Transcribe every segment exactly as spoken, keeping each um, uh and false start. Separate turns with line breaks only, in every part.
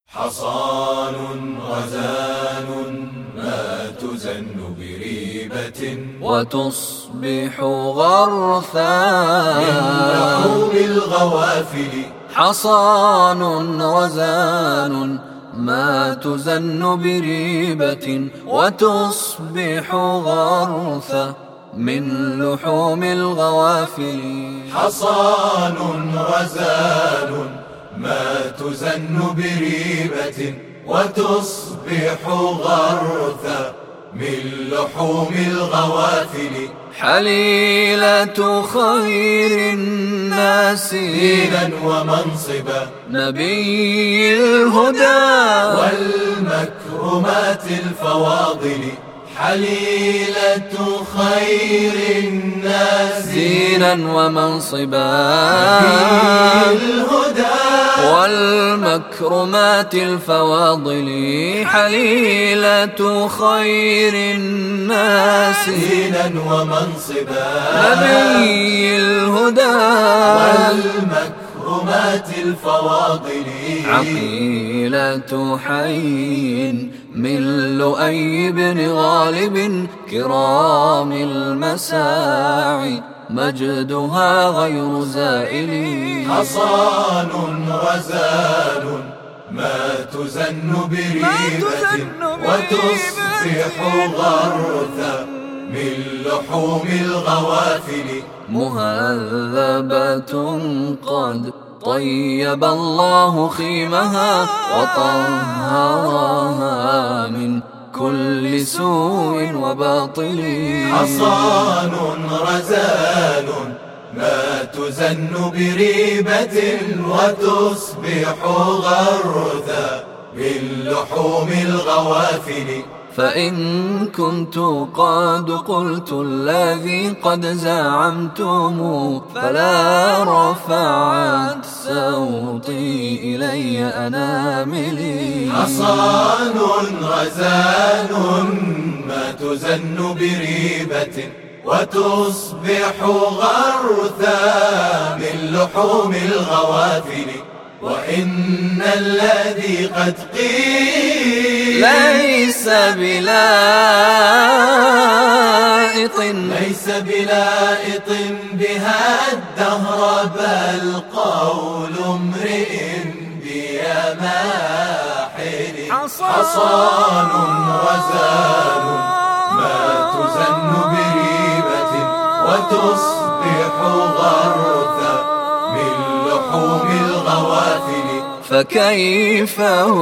حصان غزال ما تزن بريبة
وتصبح غرثا
من لحوم الغوافل.
حصان غزال ما تزن بريبة وتصبح غرثا من لحوم الغوافل.
حصان غزال ما تزن بريبة وتصبح غرثا من لحوم الغوافل.
حليلة خير الناس
دينا ومنصبا
نبي الهدى
والمكرمات الفواضل. حليلة خير الناس
دينا ومنصبا
نبي الهدى
والمكرمات الفواضل. حليلة خير الناس
دينا ومنصبا
نبي الهدى
والمكرمات الفواضل.
عقيلة حي من لؤي بن غالب كرام المساعي مجدها غير زائل.
حصان غزال ما تزن بريبة وتصبح غرثا من لحوم الغوافل.
مهذبة قد طيب الله خيمها وطهرها من كل سوء وباطل.
حصان غزال ما تزن بريبة وتصبح غرثا من لحوم الغوافل.
فإن كنت قد قلت الذي قد زعمتم فلا رفعت صوتي إلي أناملي.
حصان غزال ما تزن بريبة وتصبح غرثا من لحوم الغوافل. وإن الذي قد قيل
ليس بلائط
ليس بلائط بها الدهر بل قول امرئ بيا ماحل. حصان غزال ما تزن بريبة وتصبح غرثا من لحوم الغوافل.
فكيف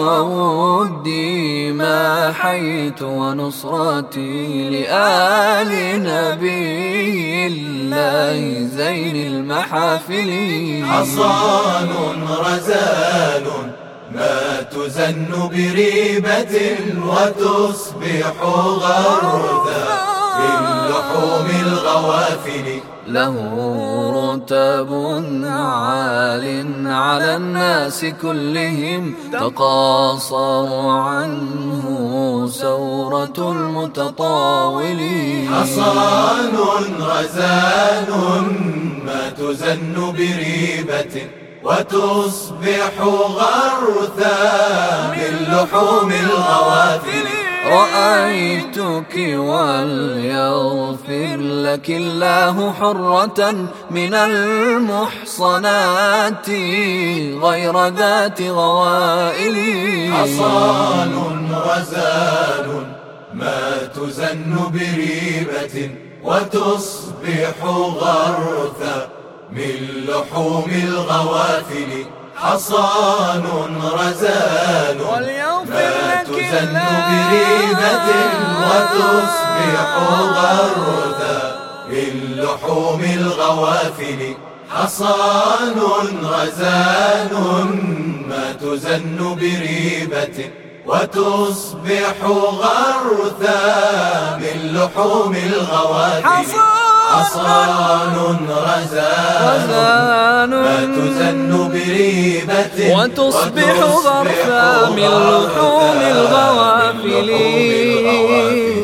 ودي ما حيت ونصرتي لآل نبي الله زين المحافل.
حصان غزال ما تزن بريبة وتصبح غرثا من لحوم الغوافل.
له رتب عال على الناس كلهم تقاصر عنه سورة المتطاولين.
حصان غزال ما تزن بريبة وتصبح غرثا من لحوم الغوافل.
رأيتك وليغفر لك الله حرة من المحصنات غير ذات غوائل.
حصان غزال ما تزن بريبة وتصبح غرثا من لحوم الغوافل. حصان غزال ما تزن بريبة وتصبح غرثا من لحوم الغوافل. حصان غزال ما تزن بريبة وتصبح غرثا من لحوم الغوافل. حصان غزال ما تزن بريبة
وتصبح غرثا من لحوم الغوافل.